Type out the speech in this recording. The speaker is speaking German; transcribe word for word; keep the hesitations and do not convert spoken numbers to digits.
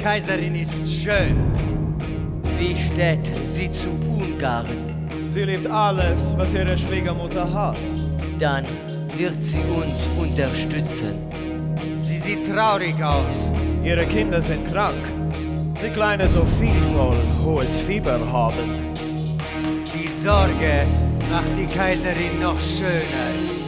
Kaiserin ist schön. Wie steht sie zu Ungarn? Sie liebt alles, was ihre Schwiegermutter hasst. Dann wird sie uns unterstützen. Sie sieht traurig aus. Ihre Kinder sind krank. Die kleine Sophie soll hohes Fieber haben. Die Sorge macht die Kaiserin noch schöner.